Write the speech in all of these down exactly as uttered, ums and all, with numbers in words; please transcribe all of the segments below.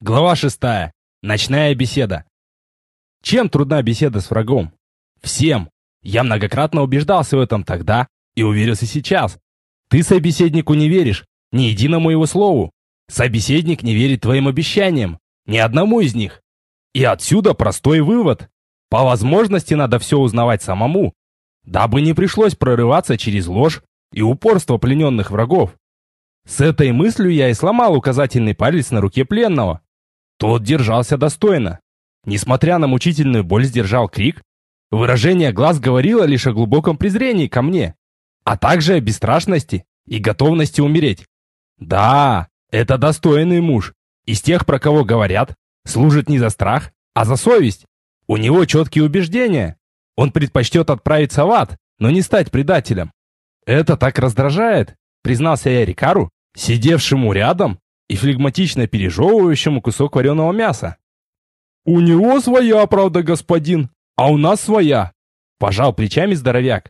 Глава шестая. Ночная беседа. Чем трудна беседа с врагом? Всем. Я многократно убеждался в этом тогда и уверился сейчас. Ты собеседнику не веришь, ни единому его слову. Собеседник не верит твоим обещаниям, ни одному из них. И отсюда простой вывод. По возможности надо все узнавать самому, дабы не пришлось прорываться через ложь и упорство плененных врагов. С этой мыслью я и сломал указательный палец на руке пленного. Тот держался достойно. Несмотря на мучительную боль, сдержал крик. Выражение глаз говорило лишь о глубоком презрении ко мне, а также о бесстрашности и готовности умереть. Да, это достойный муж. Из тех, про кого говорят, служит не за страх, а за совесть. У него четкие убеждения. Он предпочтет отправиться в ад, но не стать предателем. Это так раздражает, признался я Рикару, сидевшему рядом и флегматично пережевывающему кусок вареного мяса. «У него своя правда, господин, а у нас своя», — пожал плечами здоровяк.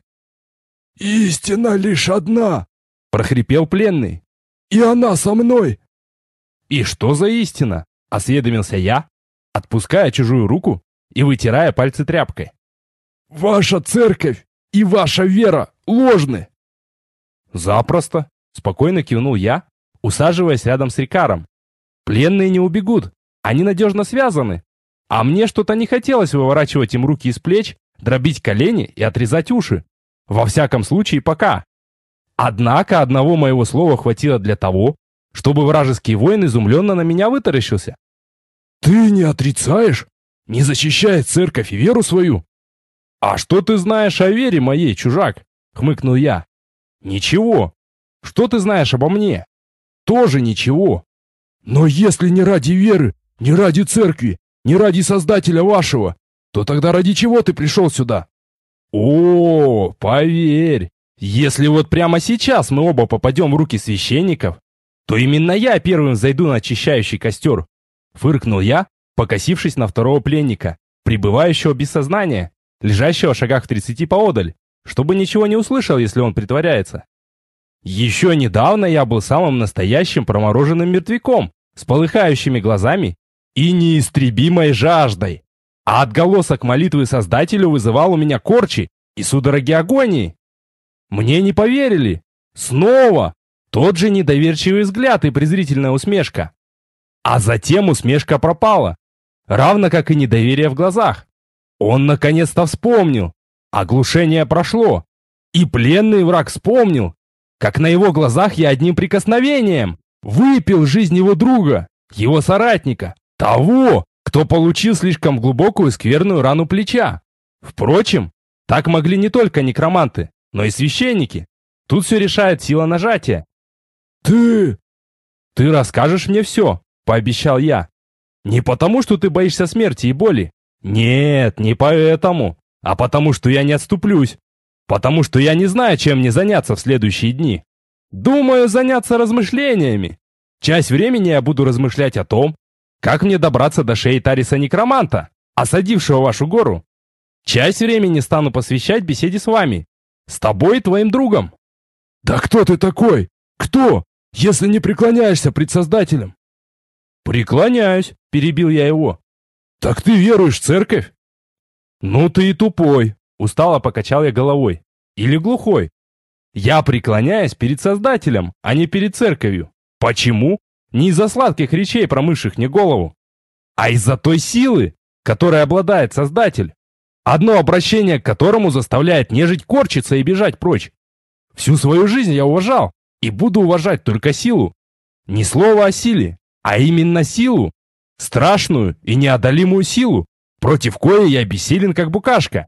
«Истина лишь одна», — прохрипел пленный. «И она со мной». «И что за истина?» — осведомился я, отпуская чужую руку и вытирая пальцы тряпкой. «Ваша церковь и ваша вера ложны». «Запросто», — спокойно кивнул я, усаживаясь рядом с Рикаром. «Пленные не убегут, они надежно связаны, а мне что-то не хотелось выворачивать им руки из плеч, дробить колени и отрезать уши. Во всяком случае, пока. Однако одного моего слова хватило для того, чтобы вражеский воин изумленно на меня вытаращился. «Ты не отрицаешь? Не защищаешь церковь и веру свою?» «А что ты знаешь о вере моей, чужак?» — хмыкнул я. «Ничего. Что ты знаешь обо мне?» «Тоже ничего». «Но если не ради веры, не ради церкви, не ради Создателя вашего, то тогда ради чего ты пришел сюда?» «О, поверь, если вот прямо сейчас мы оба попадем в руки священников, то именно я первым зайду на очищающий костер», — фыркнул я, покосившись на второго пленника, пребывающего без сознания, лежащего в шагах в тридцати поодаль, чтобы ничего не услышал, если он притворяется. Еще недавно я был самым настоящим промороженным мертвяком, с полыхающими глазами и неистребимой жаждой. А отголосок молитвы Создателю вызывал у меня корчи и судороги агонии. Мне не поверили. Снова тот же недоверчивый взгляд и презрительная усмешка. А затем усмешка пропала, равно как и недоверие в глазах. Он наконец-то вспомнил. Оглушение прошло. И пленный враг вспомнил, как на его глазах я одним прикосновением выпил жизнь его друга, его соратника, того, кто получил слишком глубокую скверную рану плеча. Впрочем, так могли не только некроманты, но и священники. Тут все решает сила нажатия. «Ты...» «Ты расскажешь мне все», — пообещал я. «Не потому, что ты боишься смерти и боли. Нет, не поэтому, а потому, что я не отступлюсь. Потому что я не знаю, чем мне заняться в следующие дни. Думаю, заняться размышлениями. Часть времени я буду размышлять о том, как мне добраться до шеи Тариса-некроманта, осадившего вашу гору. Часть времени стану посвящать беседе с вами, с тобой и твоим другом». «Да кто ты такой? Кто, если не преклоняешься пред Создателем?» «Преклоняюсь», — перебил я его. «Так ты веруешь в церковь?» «Ну ты и тупой», — устало покачал я головой. «Или глухой. Я преклоняюсь перед Создателем, а не перед церковью. Почему? Не из-за сладких речей, промывших мне голову, а из-за той силы, которой обладает Создатель, одно обращение к которому заставляет нежить корчиться и бежать прочь. Всю свою жизнь я уважал и буду уважать только силу. Ни слова о силе, а именно силу, страшную и неодолимую силу, против коей я бессилен, как букашка».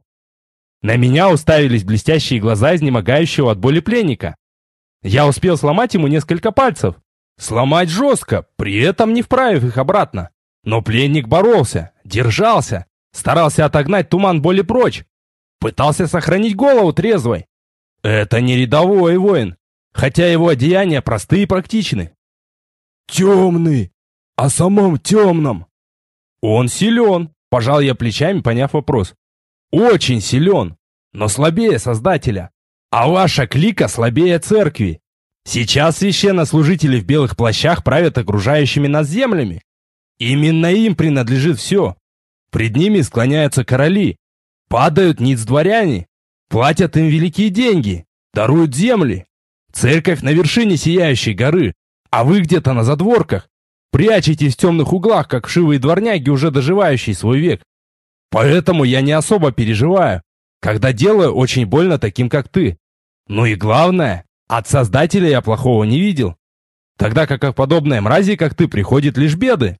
На меня уставились блестящие глаза изнемогающего от боли пленника. Я успел сломать ему несколько пальцев. Сломать жестко, при этом не вправив их обратно. Но пленник боролся, держался, старался отогнать туман боли прочь. Пытался сохранить голову трезвой. Это не рядовой воин, хотя его одеяния простые и практичны. «Темный! О самом темном!» «Он силен», — пожал я плечами, поняв вопрос. «Очень силен, но слабее Создателя. А ваша клика слабее церкви. Сейчас священнослужители в белых плащах правят окружающими нас землями. Именно им принадлежит все. Пред ними склоняются короли, падают ниц дворяне, платят им великие деньги, даруют земли. Церковь на вершине сияющей горы, а вы где-то на задворках, прячетесь в темных углах, как вшивые дворняги, уже доживающие свой век. Поэтому я не особо переживаю, когда делаю очень больно таким, как ты. Ну и главное, от Создателя я плохого не видел. Тогда как от подобной мрази, как ты, приходят лишь беды.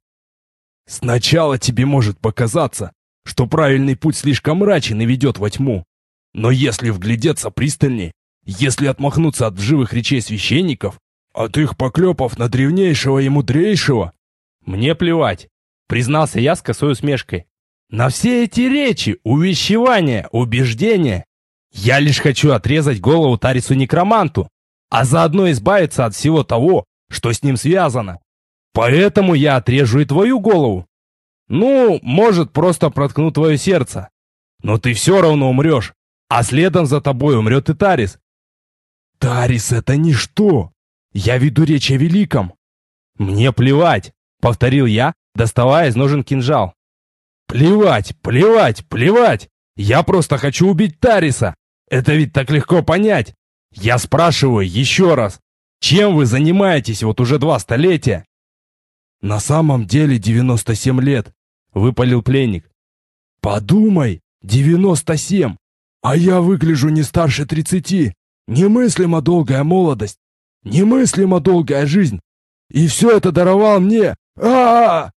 Сначала тебе может показаться, что правильный путь слишком мрачен и ведет во тьму. Но если вглядеться пристальней, если отмахнуться от живых речей священников, от их поклепов на древнейшего и мудрейшего... Мне плевать, признался я с косой усмешкой. На все эти речи, увещевания, убеждения. Я лишь хочу отрезать голову Тарису-некроманту, а заодно избавиться от всего того, что с ним связано. Поэтому я отрежу и твою голову. Ну, может, просто проткну твое сердце. Но ты все равно умрешь, а следом за тобой умрет и Тарис. Тарис — это ничто. Я веду речь о великом. Мне плевать, повторил я, доставая из ножен кинжал. Плевать, плевать, плевать. Я просто хочу убить Тариса. Это ведь так легко понять. Я спрашиваю еще раз. Чем вы занимаетесь вот уже два столетия? На самом деле девяносто семь лет, выпалил пленник. Подумай, девяносто семь. А я выгляжу не старше тридцати. Немыслимо долгая молодость. Немыслимо долгая жизнь. И все это даровал мне. А-а-а!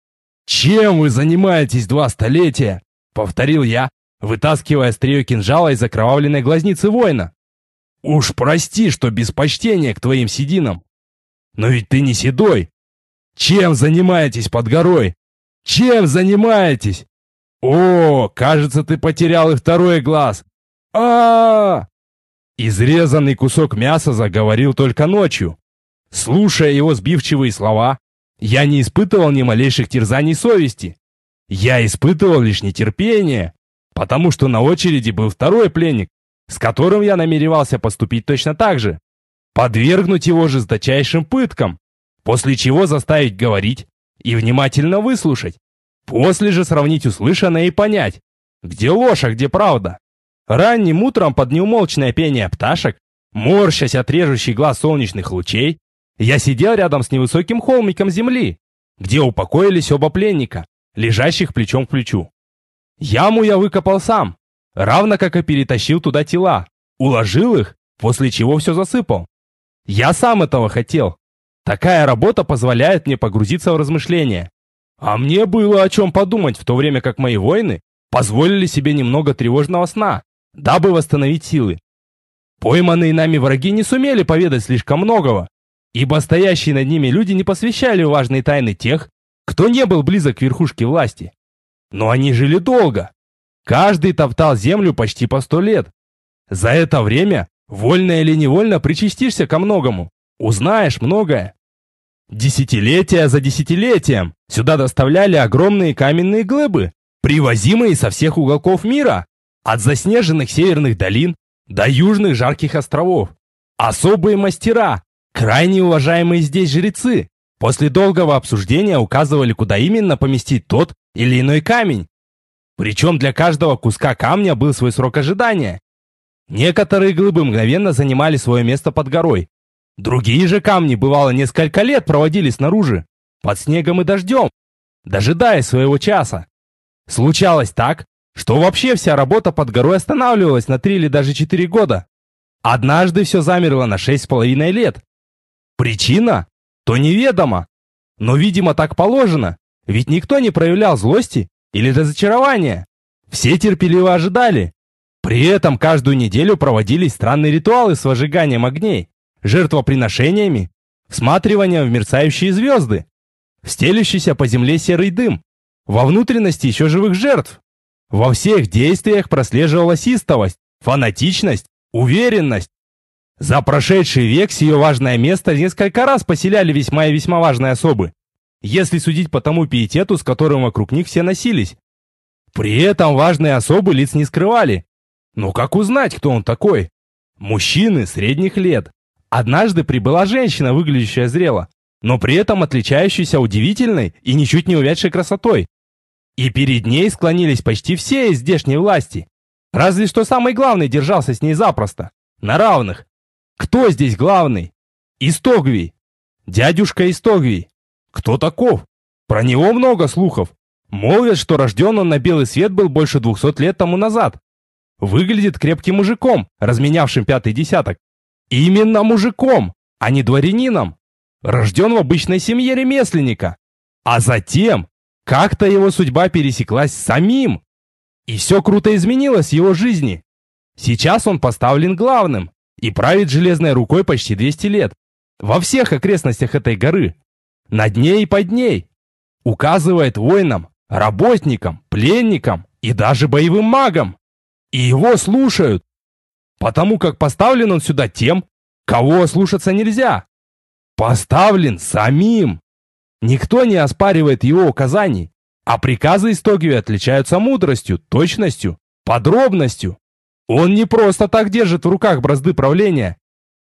Чем вы занимаетесь два столетия? Повторил я, вытаскивая острие кинжала из окровавленной глазницы воина. Уж прости, что без почтения к твоим сединам. Но ведь ты не седой. Чем занимаетесь под горой? Чем занимаетесь? О, кажется, ты потерял и второй глаз. А-а-а! Изрезанный кусок мяса заговорил только ночью. Слушая его сбивчивые слова, я не испытывал ни малейших терзаний совести. Я испытывал лишь нетерпение, потому что на очереди был второй пленник, с которым я намеревался поступить точно так же. Подвергнуть его жесточайшим пыткам, после чего заставить говорить и внимательно выслушать. После же сравнить услышанное и понять, где ложь, а где правда. Ранним утром под неумолчное пение пташек, морщась от режущих глаз солнечных лучей, я сидел рядом с невысоким холмиком земли, где упокоились оба пленника, лежащих плечом к плечу. Яму я выкопал сам, равно как и перетащил туда тела, уложил их, после чего все засыпал. Я сам этого хотел. Такая работа позволяет мне погрузиться в размышления. А мне было о чем подумать, в то время как мои воины позволили себе немного тревожного сна, дабы восстановить силы. Пойманные нами враги не сумели поведать слишком многого, ибо стоящие над ними люди не посвящали важные тайны тех, кто не был близок к верхушке власти. Но они жили долго. Каждый топтал землю почти по сто лет. За это время, вольно или невольно, причастишься ко многому, узнаешь многое. Десятилетия за десятилетием сюда доставляли огромные каменные глыбы, привозимые со всех уголков мира, от заснеженных северных долин до южных жарких островов. Особые мастера, крайне уважаемые здесь жрецы, после долгого обсуждения указывали, куда именно поместить тот или иной камень. Причем для каждого куска камня был свой срок ожидания. Некоторые глыбы мгновенно занимали свое место под горой. Другие же камни, бывало, несколько лет проводили снаружи, под снегом и дождем, дожидаясь своего часа. Случалось так, что вообще вся работа под горой останавливалась на три или даже четыре года. Однажды все замерло на шесть с половиной лет. Причина? То неведомо. Но, видимо, так положено, ведь никто не проявлял злости или разочарования. Все терпеливо ожидали. При этом каждую неделю проводились странные ритуалы с возжиганием огней, жертвоприношениями, всматриванием в мерцающие звезды, стелющийся по земле серый дым, во внутренности еще живых жертв. Во всех действиях прослеживалась истовость, фанатичность, уверенность. За прошедший век сие важное место несколько раз поселяли весьма и весьма важные особы, если судить по тому пиетету, с которым вокруг них все носились. При этом важные особы лиц не скрывали. Но как узнать, кто он такой? Мужчины средних лет. Однажды прибыла женщина, выглядящая зрело. но при этом отличающуюся удивительной и ничуть не увядшей красотой. И перед ней склонились почти все из здешней власти. Разве что самый главный держался с ней запросто, на равных. Кто здесь главный? Истогвий. Дядюшка Истогвий. Кто таков? Про него много слухов. Молвят, что рожден он на белый свет был больше двухсот лет тому назад. Выглядит крепким мужиком, разменявшим пятый десяток. Именно мужиком, а не дворянином. Рожден в обычной семье ремесленника. А затем как-то его судьба пересеклась с самим. И все круто изменилось в его жизни. Сейчас он поставлен главным и правит железной рукой почти двести лет. Во всех окрестностях этой горы. Над ней и под ней. Указывает воинам, работникам, пленникам и даже боевым магам. И его слушают. Потому как поставлен он сюда тем, кого слушаться нельзя. Поставлен самим. Никто не оспаривает его указаний, а приказы Истогвия отличаются мудростью, точностью, подробностью. Он не просто так держит в руках бразды правления.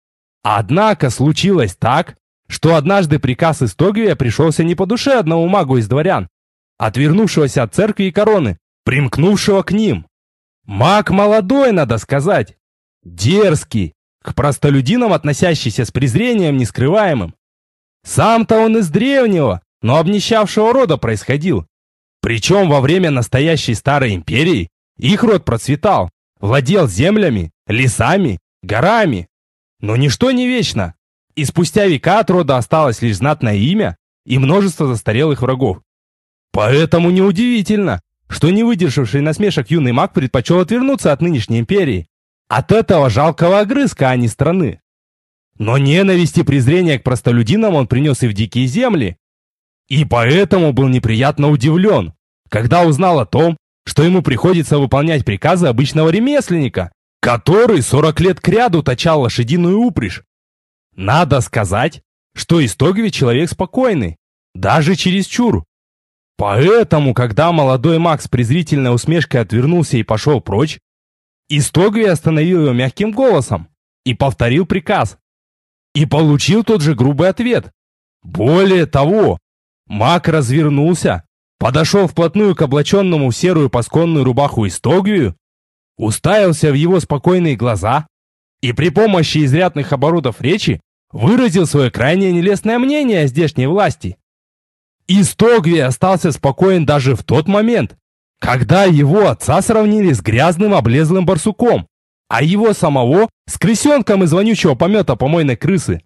Однако случилось так, что однажды приказ Истогвия пришелся не по душе одному магу из дворян, отвернувшегося от церкви и короны, примкнувшего к ним. Маг молодой, надо сказать, дерзкий, к простолюдинам относящийся с презрением нескрываемым. Сам-то он из древнего, но обнищавшего рода происходил. Причем во время настоящей старой империи их род процветал, владел землями, лесами, горами. Но ничто не вечно, и спустя века от рода осталось лишь знатное имя и множество застарелых врагов. Поэтому неудивительно, что не выдержавший насмешек юный маг предпочел отвернуться от нынешней империи, от этого жалкого огрызка, а не страны. Но ненависть и презрение к простолюдинам он принес и в дикие земли. И поэтому был неприятно удивлен, когда узнал о том, что ему приходится выполнять приказы обычного ремесленника, который сорок лет кряду точал лошадиную упряжь. Надо сказать, что Истогвий человек спокойный, даже чересчур. Поэтому, когда молодой маг с презрительной усмешкой отвернулся и пошел прочь, Истогвий остановил его мягким голосом и повторил приказ. И получил тот же грубый ответ. Более того, маг развернулся, подошел вплотную к облаченному в серую пасконную рубаху Истогвию, уставился в его спокойные глаза и при помощи изрядных оборотов речи выразил свое крайне нелестное мнение о здешней власти. Истогвий остался спокоен даже в тот момент, когда его отца сравнили с грязным облезлым барсуком, а его самого с крысенком из вонючего помета помойной крысы.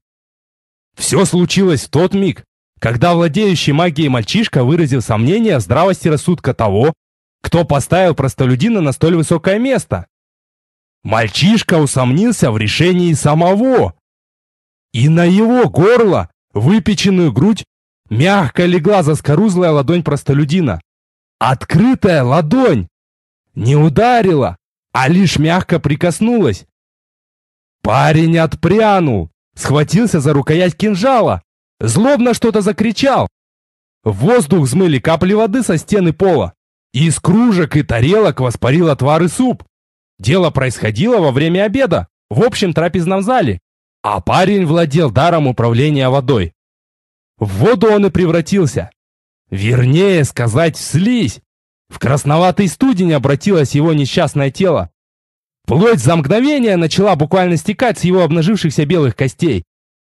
Все случилось в тот миг, когда владеющий магией мальчишка выразил сомнение в здравости рассудка того, кто поставил простолюдина на столь высокое место. Мальчишка усомнился в решении самого. И на его горло, выпеченную грудь, мягко легла заскорузлая ладонь простолюдина. Открытая ладонь! Не ударила, а лишь мягко прикоснулась. Парень отпрянул, схватился за рукоять кинжала, злобно что-то закричал. В воздух взмыли капли воды со стены пола. Из кружек и тарелок воспарил отвар и суп. Дело происходило во время обеда, в общем трапезном зале, а парень владел даром управления водой. В воду он и превратился. Вернее сказать, в слизь. В красноватый студень обратилось его несчастное тело. Плоть за мгновение начала буквально стекать с его обнажившихся белых костей.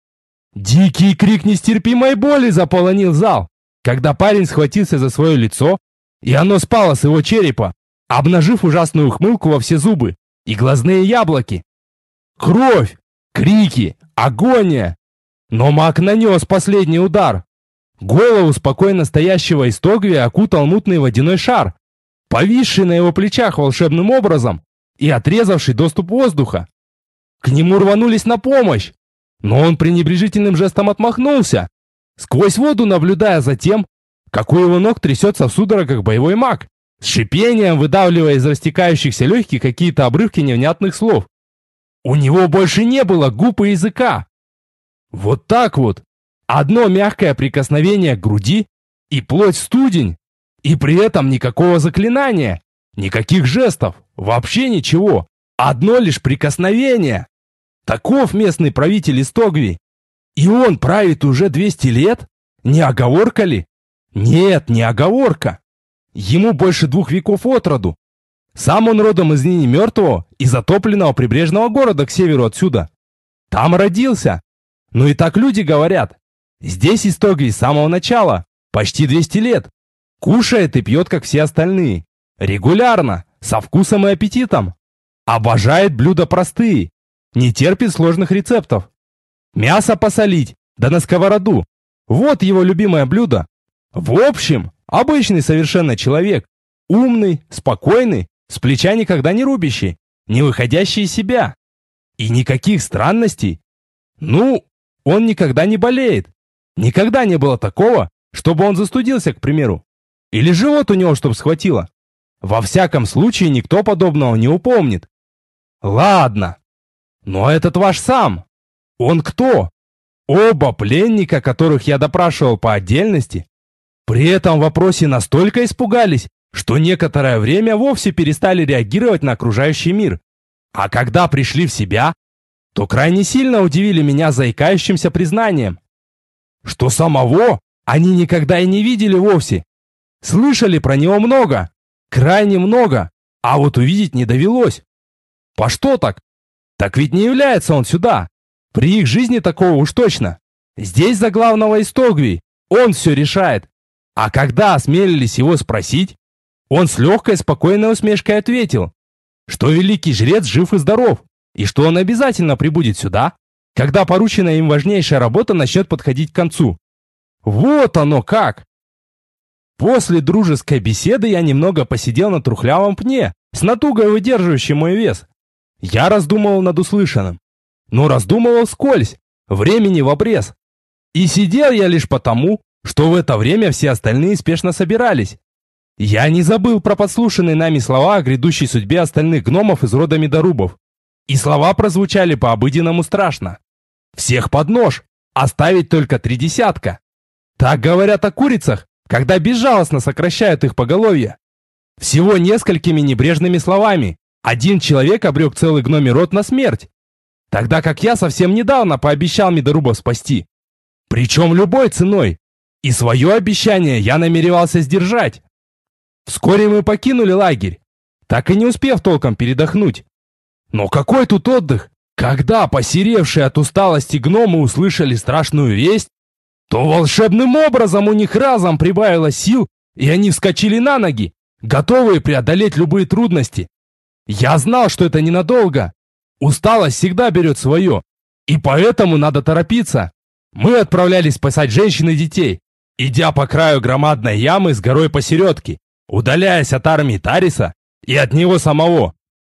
Дикий крик нестерпимой боли заполонил зал, когда парень схватился за свое лицо, и оно спало с его черепа, обнажив ужасную ухмылку во все зубы и глазные яблоки. Кровь, крики, агония. Но маг нанес последний удар. Голову спокойно стоящего Истогвия окутал мутный водяной шар, повисший на его плечах волшебным образом и отрезавший доступ воздуха. К нему рванулись на помощь, но он пренебрежительным жестом отмахнулся, сквозь воду наблюдая за тем, как у его ног трясется в судорогах боевой маг, с шипением выдавливая из растекающихся легких какие-то обрывки невнятных слов. У него больше не было губ и языка. Вот так вот. Одно мягкое прикосновение к груди, и плоть студень, и при этом никакого заклинания, никаких жестов, вообще ничего. Одно лишь прикосновение. Таков местный правитель Истогвий. И он правит уже двести лет? Не оговорка ли? Нет, не оговорка. Ему больше двух веков от роду. Сам он родом из ныне мертвого и затопленного прибрежного города к северу отсюда. Там родился. Ну и так люди говорят. Здесь Истогвий с самого начала, почти двести лет. Кушает и пьет, как все остальные. Регулярно, со вкусом и аппетитом. Обожает блюда простые. Не терпит сложных рецептов. Мясо посолить, да на сковороду. Вот его любимое блюдо. В общем, обычный совершенно человек. Умный, спокойный, с плеча никогда не рубящий, не выходящий из себя. И никаких странностей. Ну, он никогда не болеет. Никогда не было такого, чтобы он застудился, к примеру. Или живот у него, чтоб схватило. Во всяком случае, никто подобного не упомнит. Ладно. Но этот ваш сам. Он кто? Оба пленника, которых я допрашивал по отдельности, при этом вопросе настолько испугались, что некоторое время вовсе перестали реагировать на окружающий мир. А когда пришли в себя, то крайне сильно удивили меня заикающимся признанием, что самого они никогда и не видели вовсе. Слышали про него много, крайне много, а вот увидеть не довелось. По что так? Так ведь не является он сюда. При их жизни такого уж точно. Здесь за главного Истогвий, он все решает. А когда осмелились его спросить, он с легкой спокойной усмешкой ответил, что великий жрец жив и здоров, и что он обязательно прибудет сюда, когда порученная им важнейшая работа начнет подходить к концу. Вот оно как! После дружеской беседы я немного посидел на трухлявом пне, с натугой выдерживающим мой вес. Я раздумывал над услышанным, но раздумывал вскользь, времени в обрез. И сидел я лишь потому, что в это время все остальные спешно собирались. Я не забыл про подслушанные нами слова о грядущей судьбе остальных гномов из рода Медорубов. И слова прозвучали по-обыденному страшно. Всех под нож, оставить только три десятка. Так говорят о курицах, когда безжалостно сокращают их поголовье. Всего несколькими небрежными словами один человек обрек целый гномий род на смерть. Тогда как я совсем недавно пообещал Медорубов спасти. Причем любой ценой. И свое обещание я намеревался сдержать. Вскоре мы покинули лагерь, так и не успев толком передохнуть. Но какой тут отдых? Когда посеревшие от усталости гномы услышали страшную весть, то волшебным образом у них разом прибавилось сил, и они вскочили на ноги, готовые преодолеть любые трудности. Я знал, что это ненадолго. Усталость всегда берет свое, и поэтому надо торопиться. Мы отправлялись спасать женщин и детей, идя по краю громадной ямы с горой посередке, удаляясь от армии Тариса и от него самого.